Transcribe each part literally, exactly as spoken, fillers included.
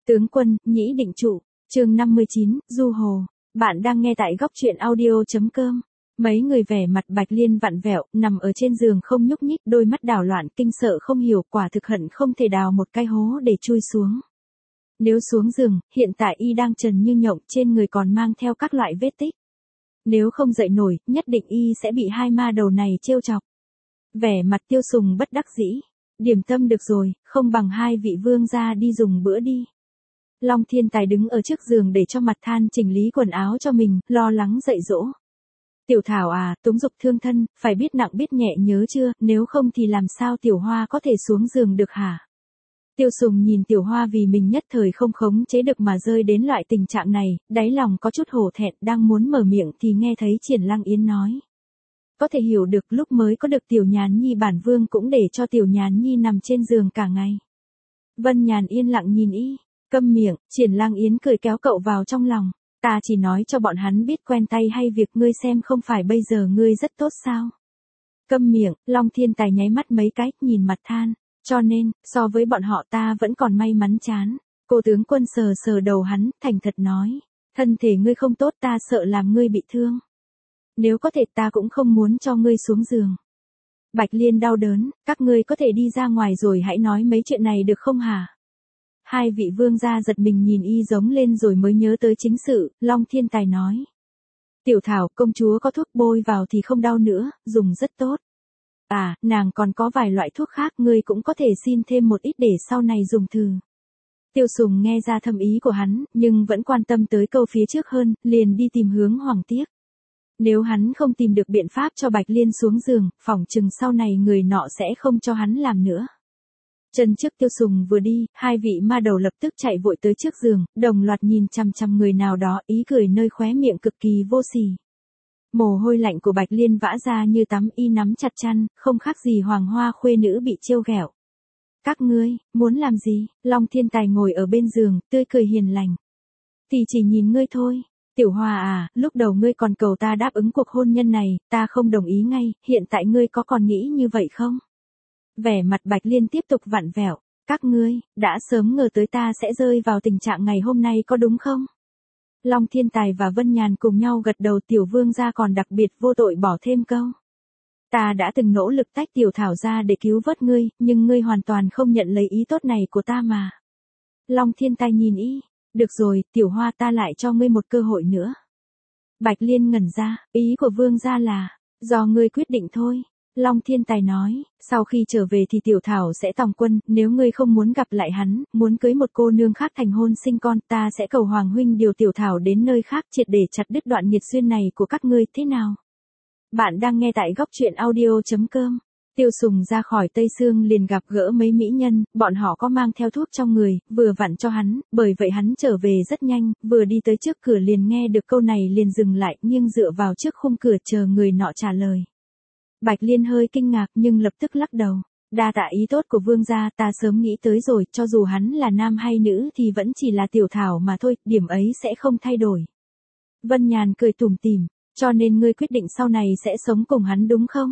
Tướng quân, nhĩ định trụ, chương năm mươi chín, Du Hồ. Bạn đang nghe tại góc truyện audio.com. Mấy người vẻ mặt Bạch Liên vặn vẹo, nằm ở trên giường không nhúc nhích, đôi mắt đảo loạn, kinh sợ không hiểu, quả thực hận không thể đào một cái hố để chui xuống. Nếu xuống giường, hiện tại y đang trần như nhộng, trên người còn mang theo các loại vết tích. Nếu không dậy nổi, nhất định y sẽ bị hai ma đầu này trêu chọc. Vẻ mặt Tiêu Sùng bất đắc dĩ. Điểm tâm được rồi, không bằng hai vị vương gia đi dùng bữa đi. Long Thiên Tài đứng ở trước giường để cho mặt than chỉnh lý quần áo cho mình, lo lắng dạy dỗ. Tiểu Thảo à, túng dục thương thân, phải biết nặng biết nhẹ nhớ chưa, nếu không thì làm sao Tiểu Hoa có thể xuống giường được hả? Tiêu Sùng nhìn Tiểu Hoa vì mình nhất thời không khống chế được mà rơi đến loại tình trạng này, đáy lòng có chút hổ thẹn, đang muốn mở miệng thì nghe thấy Triển Lăng Yến nói. Có thể hiểu được lúc mới có được Tiểu Nhàn Nhi bản vương cũng để cho Tiểu Nhàn Nhi nằm trên giường cả ngày. Vân Nhàn yên lặng nhìn y. Câm miệng, Triển Lăng Yến cười kéo cậu vào trong lòng. Ta chỉ nói cho bọn hắn biết quen tay hay việc ngươi xem không phải bây giờ ngươi rất tốt sao. Câm miệng, Long Thiên Tài nháy mắt mấy cái, nhìn mặt than. Cho nên, so với bọn họ ta vẫn còn may mắn chán. Cô tướng quân sờ sờ đầu hắn, thành thật nói. Thân thể ngươi không tốt ta sợ làm ngươi bị thương. Nếu có thể ta cũng không muốn cho ngươi xuống giường. Bạch Liên đau đớn, các ngươi có thể đi ra ngoài rồi hãy nói mấy chuyện này được không hả? Hai vị vương gia giật mình nhìn y giống lên rồi mới nhớ tới chính sự, Long Thiên Tài nói. Tiểu Thảo, công chúa có thuốc bôi vào thì không đau nữa, dùng rất tốt. À, nàng còn có vài loại thuốc khác, ngươi cũng có thể xin thêm một ít để sau này dùng thử. Tiêu Sùng nghe ra thâm ý của hắn, nhưng vẫn quan tâm tới câu phía trước hơn, liền đi tìm hướng Hoàng Tiếc. Nếu hắn không tìm được biện pháp cho Bạch Liên xuống giường, phỏng chừng sau này người nọ sẽ không cho hắn làm nữa. Chân trước Tiêu Sùng vừa đi, hai vị ma đầu lập tức chạy vội tới trước giường, đồng loạt nhìn chằm chằm người nào đó, ý cười nơi khóe miệng cực kỳ vô sỉ. Mồ hôi lạnh của Bạch Liên vã ra như tắm, y nắm chặt chăn, không khác gì hoàng hoa khuê nữ bị trêu ghẹo. Các ngươi, muốn làm gì? Long Thiên Tài ngồi ở bên giường, tươi cười hiền lành. Thì chỉ nhìn ngươi thôi. Tiểu Hoa à, lúc đầu ngươi còn cầu ta đáp ứng cuộc hôn nhân này, ta không đồng ý ngay, hiện tại ngươi có còn nghĩ như vậy không? Vẻ mặt Bạch Liên tiếp tục vặn vẹo, các ngươi, đã sớm ngờ tới ta sẽ rơi vào tình trạng ngày hôm nay có đúng không? Long Thiên Tài và Vân Nhàn cùng nhau gật đầu, Tiểu Vương gia còn đặc biệt vô tội bỏ thêm câu. Ta đã từng nỗ lực tách Tiểu Thảo ra để cứu vớt ngươi, nhưng ngươi hoàn toàn không nhận lấy ý tốt này của ta mà. Long Thiên Tài nhìn y, được rồi, Tiểu Hoa ta lại cho ngươi một cơ hội nữa. Bạch Liên ngẩn ra, ý của Vương gia là, do ngươi quyết định thôi. Long Thiên Tài nói, sau khi trở về thì Tiểu Thảo sẽ tòng quân, nếu ngươi không muốn gặp lại hắn, muốn cưới một cô nương khác thành hôn sinh con, ta sẽ cầu Hoàng huynh điều Tiểu Thảo đến nơi khác triệt để chặt đứt đoạn nghiệt duyên này của các ngươi, thế nào? Bạn đang nghe tại góc truyện audio.com. Tiêu Sùng ra khỏi Tây Sương liền gặp gỡ mấy mỹ nhân, bọn họ có mang theo thuốc trong người, vừa vặn cho hắn, bởi vậy hắn trở về rất nhanh, vừa đi tới trước cửa liền nghe được câu này liền dừng lại, nghiêng dựa vào trước khung cửa chờ người nọ trả lời. Bạch Liên hơi kinh ngạc nhưng lập tức lắc đầu. Đa tạ ý tốt của vương gia, ta sớm nghĩ tới rồi, cho dù hắn là nam hay nữ thì vẫn chỉ là Tiểu Thảo mà thôi, điểm ấy sẽ không thay đổi. Vân Nhàn cười tủm tỉm, cho nên ngươi quyết định sau này sẽ sống cùng hắn đúng không?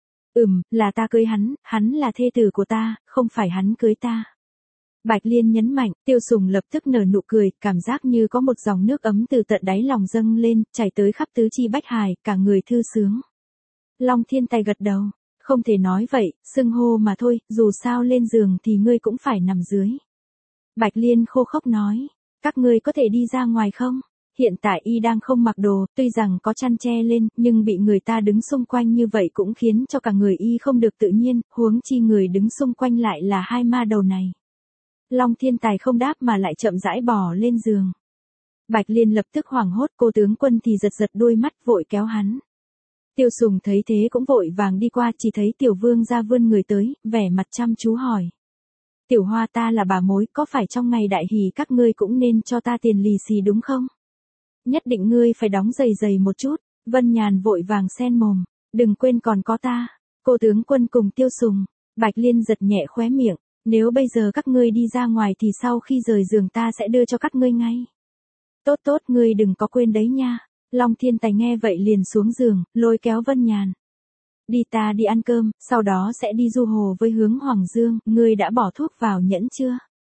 Ừm, là ta cưới hắn, hắn là thê tử của ta, không phải hắn cưới ta. Bạch Liên nhấn mạnh, Tiêu Sùng lập tức nở nụ cười, cảm giác như có một dòng nước ấm từ tận đáy lòng dâng lên, chảy tới khắp tứ chi bách hài, cả người thư sướng. Long Thiên Tài gật đầu, không thể nói vậy, xưng hô mà thôi, dù sao lên giường thì ngươi cũng phải nằm dưới. Bạch Liên khô khốc nói, các ngươi có thể đi ra ngoài không? Hiện tại y đang không mặc đồ, tuy rằng có chăn che lên, nhưng bị người ta đứng xung quanh như vậy cũng khiến cho cả người y không được tự nhiên, huống chi người đứng xung quanh lại là hai ma đầu này. Long Thiên Tài không đáp mà lại chậm rãi bò lên giường. Bạch Liên lập tức hoảng hốt, cô tướng quân thì giật giật đôi mắt vội kéo hắn. Tiêu Sùng thấy thế cũng vội vàng đi qua, chỉ thấy Tiểu Vương gia vươn người tới, vẻ mặt chăm chú hỏi. Tiểu Hoa ta là bà mối, có phải trong ngày đại hỷ các ngươi cũng nên cho ta tiền lì xì đúng không? Nhất định ngươi phải đóng dày dày một chút. Vân Nhàn vội vàng xen mồm, đừng quên còn có ta. Cô tướng quân cùng Tiêu Sùng. Bạch Liên giật nhẹ khóe miệng, nếu bây giờ các ngươi đi ra ngoài thì sau khi rời giường ta sẽ đưa cho các ngươi ngay. Tốt tốt, ngươi đừng có quên đấy nha. Long Thiên Tài nghe vậy liền xuống giường, lôi kéo Vân Nhàn. Đi, ta đi ăn cơm, sau đó sẽ đi du hồ với hướng Hoàng Dương, ngươi đã bỏ thuốc vào nhẫn chưa?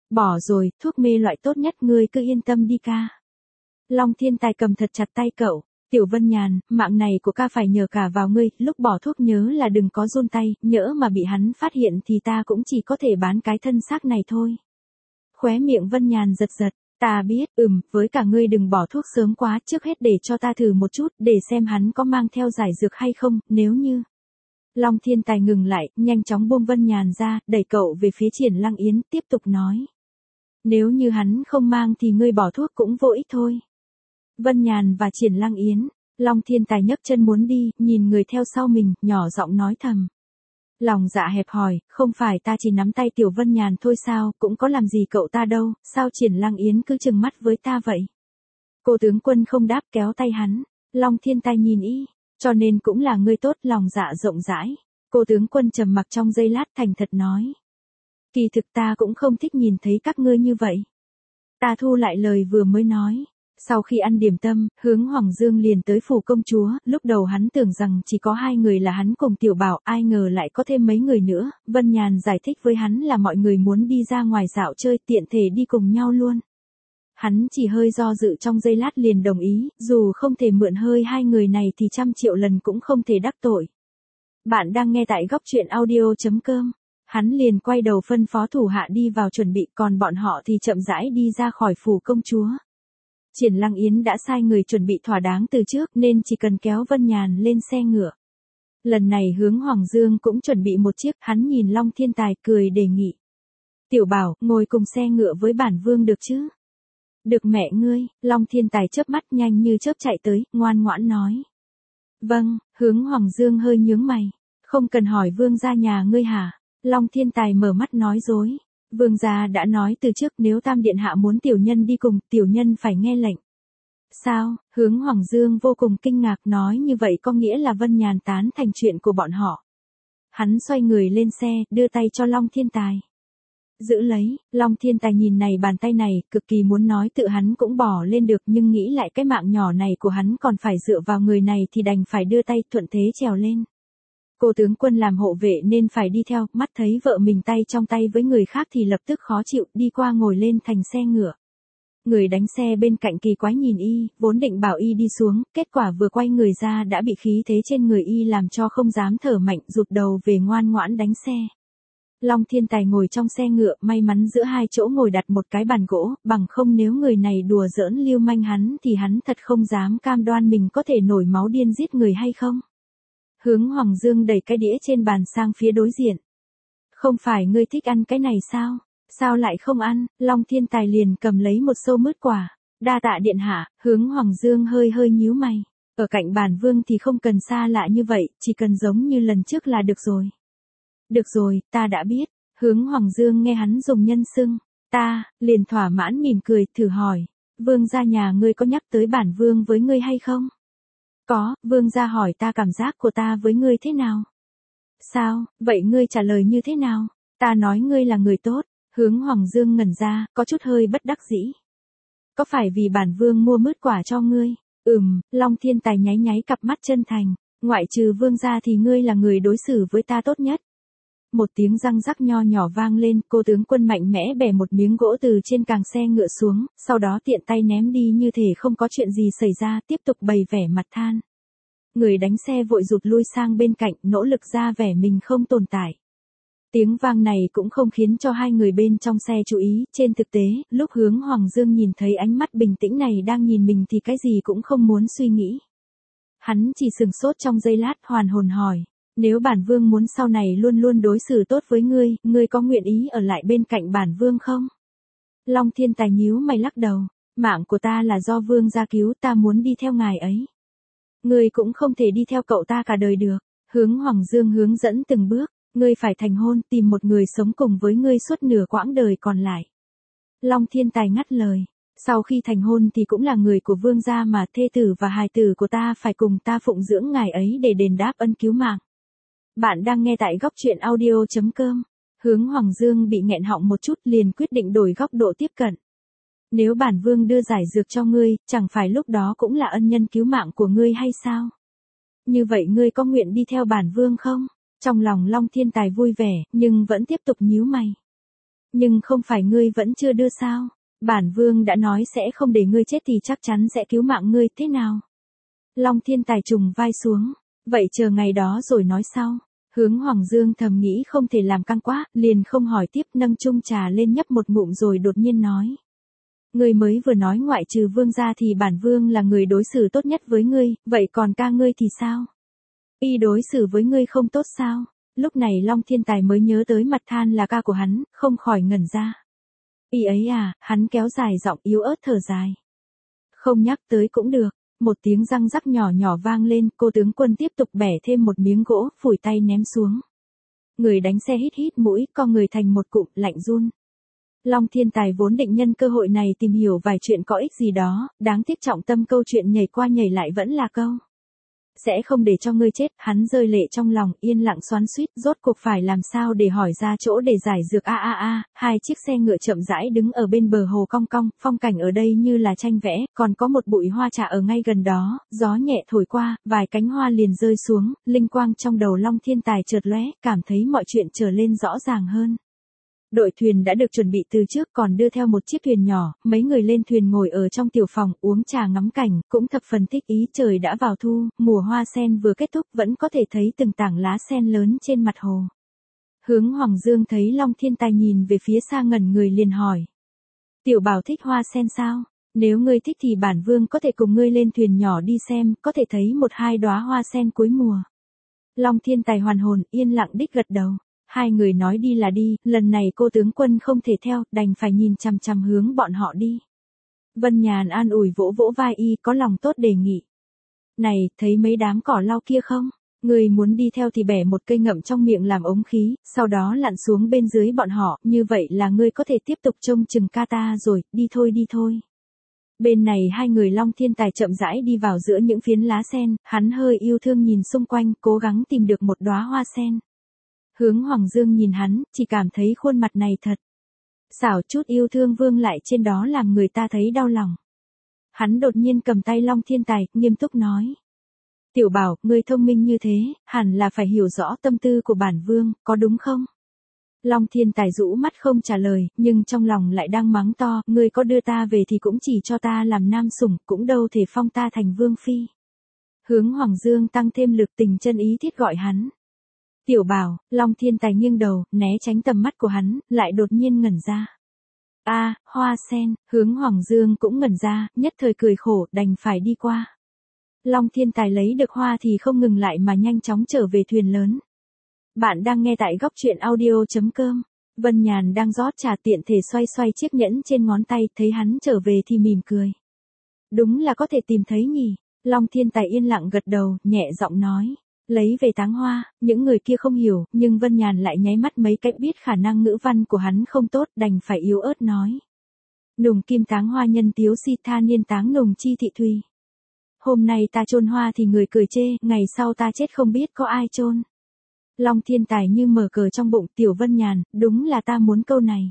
Bỏ rồi, thuốc mê loại tốt nhất ngươi cứ yên tâm đi ca. Long Thiên Tài cầm thật chặt tay cậu. Tiểu Vân Nhàn, mạng này của ca phải nhờ cả vào ngươi, lúc bỏ thuốc nhớ là đừng có run tay, nhỡ mà bị hắn phát hiện thì ta cũng chỉ có thể bán cái thân xác này thôi. Khóe miệng Vân Nhàn giật giật, ta biết, ừm, với cả ngươi đừng bỏ thuốc sớm quá, trước hết để cho ta thử một chút, để xem hắn có mang theo giải dược hay không, nếu như. Long Thiên Tài ngừng lại, nhanh chóng buông Vân Nhàn ra, đẩy cậu về phía Triển Lăng Yến, tiếp tục nói. Nếu như hắn không mang thì ngươi bỏ thuốc cũng vô ích thôi. Vân Nhàn và Triển Lăng Yến, Long Thiên Tài nhấc chân muốn đi, nhìn người theo sau mình, nhỏ giọng nói thầm. Lòng dạ hẹp hòi, không phải ta chỉ nắm tay Tiểu Vân Nhàn thôi sao, cũng có làm gì cậu ta đâu, sao Triển Lăng Yến cứ trừng mắt với ta vậy? Cô tướng quân không đáp kéo tay hắn, Long Thiên Tài nhìn y, cho nên cũng là ngươi tốt, lòng dạ rộng rãi. Cô tướng quân trầm mặc trong giây lát thành thật nói. Kỳ thực ta cũng không thích nhìn thấy các ngươi như vậy. Ta thu lại lời vừa mới nói. Sau khi ăn điểm tâm, Hướng Hoàng Dương liền tới phủ công chúa, lúc đầu hắn tưởng rằng chỉ có hai người là hắn cùng Tiểu Bảo, ai ngờ lại có thêm mấy người nữa, Vân Nhàn giải thích với hắn là mọi người muốn đi ra ngoài dạo chơi, tiện thể đi cùng nhau luôn. Hắn chỉ hơi do dự trong giây lát liền đồng ý, dù không thể mượn hơi hai người này thì trăm triệu lần cũng không thể đắc tội. Bạn đang nghe tại góc truyện audio chấm com. Hắn liền quay đầu phân phó thủ hạ đi vào chuẩn bị, còn bọn họ thì chậm rãi đi ra khỏi phủ công chúa. Triển Lăng Yến đã sai người chuẩn bị thỏa đáng từ trước nên chỉ cần kéo Vân Nhàn lên xe ngựa. Lần này Hướng Hoàng Dương cũng chuẩn bị một chiếc, hắn nhìn Long Thiên Tài cười đề nghị. Tiểu Bảo, ngồi cùng xe ngựa với bản vương được chứ? Được mẹ ngươi, Long Thiên Tài chớp mắt nhanh như chớp chạy tới, ngoan ngoãn nói. Vâng, Hướng Hoàng Dương hơi nhướng mày. Không cần hỏi vương gia nhà ngươi hả? Long Thiên Tài mở mắt nói dối. Vương gia đã nói từ trước nếu Tam Điện Hạ muốn tiểu nhân đi cùng, tiểu nhân phải nghe lệnh. Sao? Hướng Hoàng Dương vô cùng kinh ngạc, nói như vậy có nghĩa là Vân Nhàn tán thành chuyện của bọn họ. Hắn xoay người lên xe, đưa tay cho Long Thiên Tài. Giữ lấy, Long Thiên Tài nhìn này bàn tay này, cực kỳ muốn nói tự hắn cũng bỏ lên được nhưng nghĩ lại cái mạng nhỏ này của hắn còn phải dựa vào người này thì đành phải đưa tay thuận thế trèo lên. Cô tướng quân làm hộ vệ nên phải đi theo, mắt thấy vợ mình tay trong tay với người khác thì lập tức khó chịu, đi qua ngồi lên thành xe ngựa. Người đánh xe bên cạnh kỳ quái nhìn y, vốn định bảo y đi xuống, kết quả vừa quay người ra đã bị khí thế trên người y làm cho không dám thở mạnh, rụt đầu về ngoan ngoãn đánh xe. Long Thiên Tài ngồi trong xe ngựa, may mắn giữa hai chỗ ngồi đặt một cái bàn gỗ, bằng không nếu người này đùa giỡn lưu manh hắn thì hắn thật không dám cam đoan mình có thể nổi máu điên giết người hay không. Hướng Hoàng Dương đẩy cái đĩa trên bàn sang phía đối diện. Không phải ngươi thích ăn cái này sao? Sao lại không ăn? Long Thiên Tài liền cầm lấy một xô mứt quả. Đa tạ điện hạ, Hướng Hoàng Dương hơi hơi nhíu mày. Ở cạnh bản vương thì không cần xa lạ như vậy, chỉ cần giống như lần trước là được rồi. Được rồi, ta đã biết. Hướng Hoàng Dương nghe hắn dùng nhân xưng. Ta, liền thỏa mãn mỉm cười, thử hỏi. Vương gia nhà ngươi có nhắc tới bản vương với ngươi hay không? Có, vương gia hỏi ta cảm giác của ta với ngươi thế nào? Sao, vậy ngươi trả lời như thế nào? Ta nói ngươi là người tốt. Hướng Hoàng Dương ngẩn ra, có chút hơi bất đắc dĩ. Có phải vì bản vương mua mứt quả cho ngươi? Ừm, Long Thiên Tài nháy nháy cặp mắt chân thành. Ngoại trừ vương gia thì ngươi là người đối xử với ta tốt nhất. Một tiếng răng rắc nho nhỏ vang lên, cô tướng quân mạnh mẽ bẻ một miếng gỗ từ trên càng xe ngựa xuống, sau đó tiện tay ném đi như thể không có chuyện gì xảy ra, tiếp tục bày vẻ mặt than. Người đánh xe vội rụt lui sang bên cạnh, nỗ lực ra vẻ mình không tồn tại. Tiếng vang này cũng không khiến cho hai người bên trong xe chú ý, trên thực tế, lúc Hướng Hoàng Dương nhìn thấy ánh mắt bình tĩnh này đang nhìn mình thì cái gì cũng không muốn suy nghĩ. Hắn chỉ sừng sốt trong giây lát, hoàn hồn hỏi. Nếu bản vương muốn sau này luôn luôn đối xử tốt với ngươi, ngươi có nguyện ý ở lại bên cạnh bản vương không? Long Thiên Tài nhíu mày lắc đầu. Mạng của ta là do vương gia cứu, ta muốn đi theo ngài ấy. Ngươi cũng không thể đi theo cậu ta cả đời được. Hướng Hoàng Dương hướng dẫn từng bước. Ngươi phải thành hôn, tìm một người sống cùng với ngươi suốt nửa quãng đời còn lại. Long Thiên Tài ngắt lời. Sau khi thành hôn thì cũng là người của vương gia mà, thê tử và hài tử của ta phải cùng ta phụng dưỡng ngài ấy để đền đáp ân cứu mạng. Bạn đang nghe tại góc truyện audio chấm com. Hướng Hoàng Dương bị nghẹn họng một chút liền quyết định đổi góc độ tiếp cận. Nếu bản vương đưa giải dược cho ngươi, chẳng phải lúc đó cũng là ân nhân cứu mạng của ngươi hay sao? Như vậy ngươi có nguyện đi theo bản vương không? Trong lòng Long Thiên Tài vui vẻ, nhưng vẫn tiếp tục nhíu mày. Nhưng không phải ngươi vẫn chưa đưa sao? Bản vương đã nói sẽ không để ngươi chết thì chắc chắn sẽ cứu mạng ngươi, thế nào? Long Thiên Tài trùng vai xuống. Vậy chờ ngày đó rồi nói sau. Hướng Hoàng Dương thầm nghĩ không thể làm căng quá, liền không hỏi tiếp, nâng chung trà lên nhấp một ngụm rồi đột nhiên nói. Ngươi mới vừa nói ngoại trừ vương gia thì bản vương là người đối xử tốt nhất với ngươi, vậy còn ca ngươi thì sao? Y đối xử với ngươi không tốt sao? Lúc này Long Thiên Tài mới nhớ tới mặt than là ca của hắn, không khỏi ngẩn ra. Y ấy à, hắn kéo dài giọng yếu ớt thở dài. Không nhắc tới cũng được. Một tiếng răng rắc nhỏ nhỏ vang lên, cô tướng quân tiếp tục bẻ thêm một miếng gỗ, phủi tay ném xuống. Người đánh xe hít hít mũi, co người thành một cụm, lạnh run. Long Thiên Tài vốn định nhân cơ hội này tìm hiểu vài chuyện có ích gì đó, đáng tiếc trọng tâm câu chuyện nhảy qua nhảy lại vẫn là câu. Sẽ không để cho ngươi chết, hắn rơi lệ trong lòng, yên lặng xoắn xuýt, rốt cuộc phải làm sao để hỏi ra chỗ để giải dược a a a, hai chiếc xe ngựa chậm rãi đứng ở bên bờ hồ cong cong, phong cảnh ở đây như là tranh vẽ, còn có một bụi hoa trà ở ngay gần đó, gió nhẹ thổi qua, vài cánh hoa liền rơi xuống, linh quang trong đầu Long Thiên Tài chợt lóe, cảm thấy mọi chuyện trở lên rõ ràng hơn. Đội thuyền đã được chuẩn bị từ trước, còn đưa theo một chiếc thuyền nhỏ, mấy người lên thuyền ngồi ở trong tiểu phòng, uống trà ngắm cảnh, cũng thập phần thích ý. Trời đã vào thu, mùa hoa sen vừa kết thúc, vẫn có thể thấy từng tảng lá sen lớn trên mặt hồ. Hướng Hoàng Dương thấy Long Thiên Tài nhìn về phía xa ngẩn người liền hỏi. Tiểu Bảo thích hoa sen sao? Nếu ngươi thích thì bản vương có thể cùng ngươi lên thuyền nhỏ đi xem, có thể thấy một hai đóa hoa sen cuối mùa. Long Thiên Tài hoàn hồn, yên lặng đích gật đầu. Hai người nói đi là đi, lần này cô tướng quân không thể theo, đành phải nhìn chằm chằm hướng bọn họ đi. Vân Nhàn an ủi vỗ vỗ vai y, có lòng tốt đề nghị. Này, thấy mấy đám cỏ lau kia không? Người muốn đi theo thì bẻ một cây ngậm trong miệng làm ống khí, sau đó lặn xuống bên dưới bọn họ, như vậy là ngươi có thể tiếp tục trông chừng ca ta rồi, đi thôi đi thôi. Bên này hai người Long Thiên Tài chậm rãi đi vào giữa những phiến lá sen, hắn hơi yêu thương nhìn xung quanh, cố gắng tìm được một đóa hoa sen. Hướng Hoàng Dương nhìn hắn, chỉ cảm thấy khuôn mặt này thật xảo, chút yêu thương vương lại trên đó làm người ta thấy đau lòng. Hắn đột nhiên cầm tay Long Thiên Tài, nghiêm túc nói. Tiểu Bảo, ngươi thông minh như thế, hẳn là phải hiểu rõ tâm tư của bản vương, có đúng không? Long Thiên Tài rũ mắt không trả lời, nhưng trong lòng lại đang mắng to, ngươi có đưa ta về thì cũng chỉ cho ta làm nam sủng, cũng đâu thể phong ta thành vương phi. Hướng Hoàng Dương tăng thêm lực tình chân ý thiết gọi hắn. Tiểu Bảo, Long Thiên Tài nghiêng đầu, né tránh tầm mắt của hắn, lại đột nhiên ngẩn ra. A, hoa sen, Hướng Hoàng Dương cũng ngẩn ra, nhất thời cười khổ, đành phải đi qua. Long Thiên Tài lấy được hoa thì không ngừng lại mà nhanh chóng trở về thuyền lớn. Bạn đang nghe tại góc truyện audio chấm com. Vân Nhàn đang rót trà tiện thể xoay xoay chiếc nhẫn trên ngón tay, thấy hắn trở về thì mỉm cười. Đúng là có thể tìm thấy nhỉ. Long Thiên Tài yên lặng gật đầu, nhẹ giọng nói. Lấy về táng hoa, những người kia không hiểu, nhưng Vân Nhàn lại nháy mắt mấy cái biết khả năng ngữ văn của hắn không tốt, đành phải yếu ớt nói. Nùng kim táng hoa nhân tiếu si tha niên táng nùng chi thị thùy. Hôm nay ta chôn hoa thì người cười chê, ngày sau ta chết không biết có ai chôn. Long Thiên Tài như mở cờ trong bụng, Tiểu Vân Nhàn, đúng là ta muốn câu này.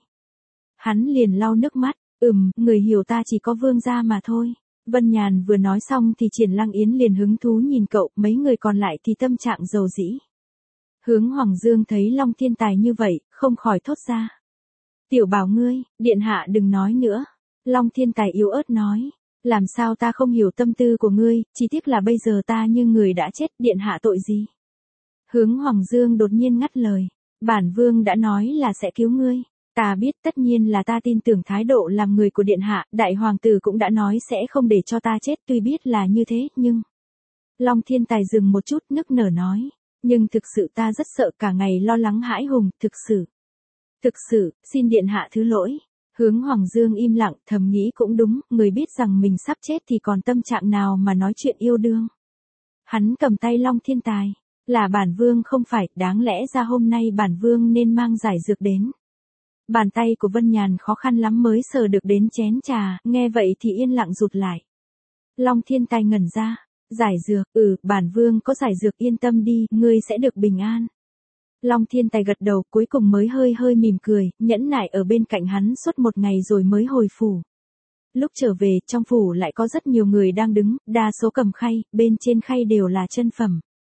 Hắn liền lau nước mắt, ừm, người hiểu ta chỉ có vương gia mà thôi. Vân Nhàn vừa nói xong thì Triển Lăng Yến liền hứng thú nhìn cậu, mấy người còn lại thì tâm trạng dầu dĩ. Hướng Hoàng Dương thấy Long Thiên Tài như vậy, không khỏi thốt ra. Tiểu Bảo ngươi, điện hạ đừng nói nữa. Long Thiên Tài yếu ớt nói. Làm sao ta không hiểu tâm tư của ngươi, chỉ tiếc là bây giờ ta như người đã chết, điện hạ tội gì? Hướng Hoàng Dương đột nhiên ngắt lời. Bản vương đã nói là sẽ cứu ngươi. Ta biết, tất nhiên là ta tin tưởng thái độ làm người của điện hạ, đại hoàng tử cũng đã nói sẽ không để cho ta chết, tuy biết là như thế, nhưng... Long Thiên Tài dừng một chút, nức nở nói. Nhưng thực sự ta rất sợ, cả ngày lo lắng hãi hùng, thực sự. Thực sự, xin điện hạ thứ lỗi. Hướng Hoàng Dương im lặng, thầm nghĩ cũng đúng, người biết rằng mình sắp chết thì còn tâm trạng nào mà nói chuyện yêu đương. Hắn cầm tay Long Thiên Tài. Là bản vương không phải, đáng lẽ ra hôm nay bản vương nên mang giải dược đến. Bàn tay của Vân Nhàn khó khăn lắm mới sờ được đến chén trà, nghe vậy thì yên lặng rụt lại. Long Thiên Tài ngẩn ra. Giải dược, ừ, bản vương có giải dược, yên tâm đi, ngươi sẽ được bình an. Long Thiên Tài gật đầu, cuối cùng mới hơi hơi mỉm cười, nhẫn nại ở bên cạnh hắn suốt một ngày rồi mới hồi phủ. Lúc trở về, trong phủ lại có rất nhiều người đang đứng, đa số cầm khay, bên trên khay đều là chân phẩm.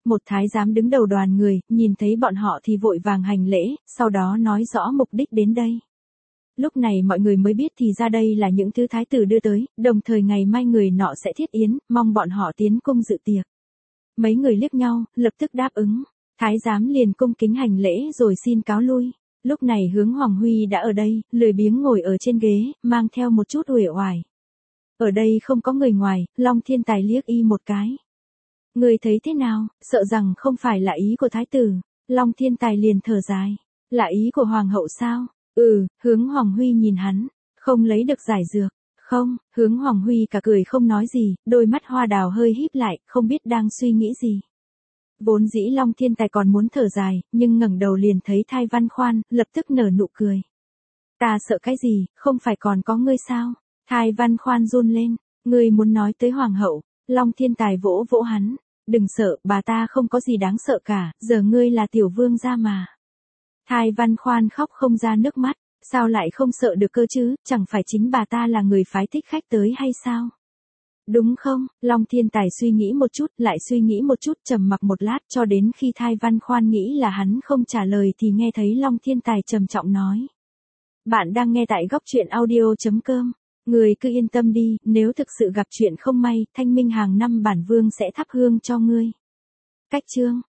một thái giám đứng đầu đoàn người, nhìn thấy bọn họ thì vội vàng hành lễ, sau đó nói rõ mục đích đến đây. Lúc này mọi người mới biết thì ra đây là những thứ thái tử đưa tới, đồng thời ngày mai người nọ sẽ thiết yến, mong bọn họ tiến cung dự tiệc. Mấy người liếc nhau, lập tức đáp ứng. Thái giám liền cung kính hành lễ rồi xin cáo lui. Lúc này Hướng Hoàng Huy đã ở đây, lười biếng ngồi ở trên ghế, mang theo một chút uể oải. Ở đây không có người ngoài, Long Thiên Tài liếc y một cái. Người thấy thế nào, sợ rằng không phải là ý của thái tử. Long Thiên Tài liền thở dài. Là ý của hoàng hậu sao? Ừ, Hướng Hoàng Huy nhìn hắn. Không lấy được giải dược. Không, Hướng Hoàng Huy cả cười không nói gì, đôi mắt hoa đào hơi híp lại, không biết đang suy nghĩ gì. Vốn dĩ Long Thiên Tài còn muốn thở dài, nhưng ngẩng đầu liền thấy Thai Văn Khoan, lập tức nở nụ cười. Ta sợ cái gì, không phải còn có ngươi sao? Thai Văn Khoan run lên, ngươi muốn nói tới hoàng hậu. Long Thiên Tài vỗ vỗ hắn. Đừng sợ, bà ta không có gì đáng sợ cả, giờ ngươi là tiểu vương gia mà. Thai Văn Khoan khóc không ra nước mắt, sao lại không sợ được cơ chứ, chẳng phải chính bà ta là người phái thích khách tới hay sao? Đúng không? Long Thiên Tài suy nghĩ một chút, lại suy nghĩ một chút, trầm mặc một lát, cho đến khi Thai Văn Khoan nghĩ là hắn không trả lời thì nghe thấy Long Thiên Tài trầm trọng nói. Bạn đang nghe tại góc truyện audio chấm com. Người cứ yên tâm đi, nếu thực sự gặp chuyện không may, Thanh Minh hàng năm bản vương sẽ thắp hương cho ngươi. Cách chương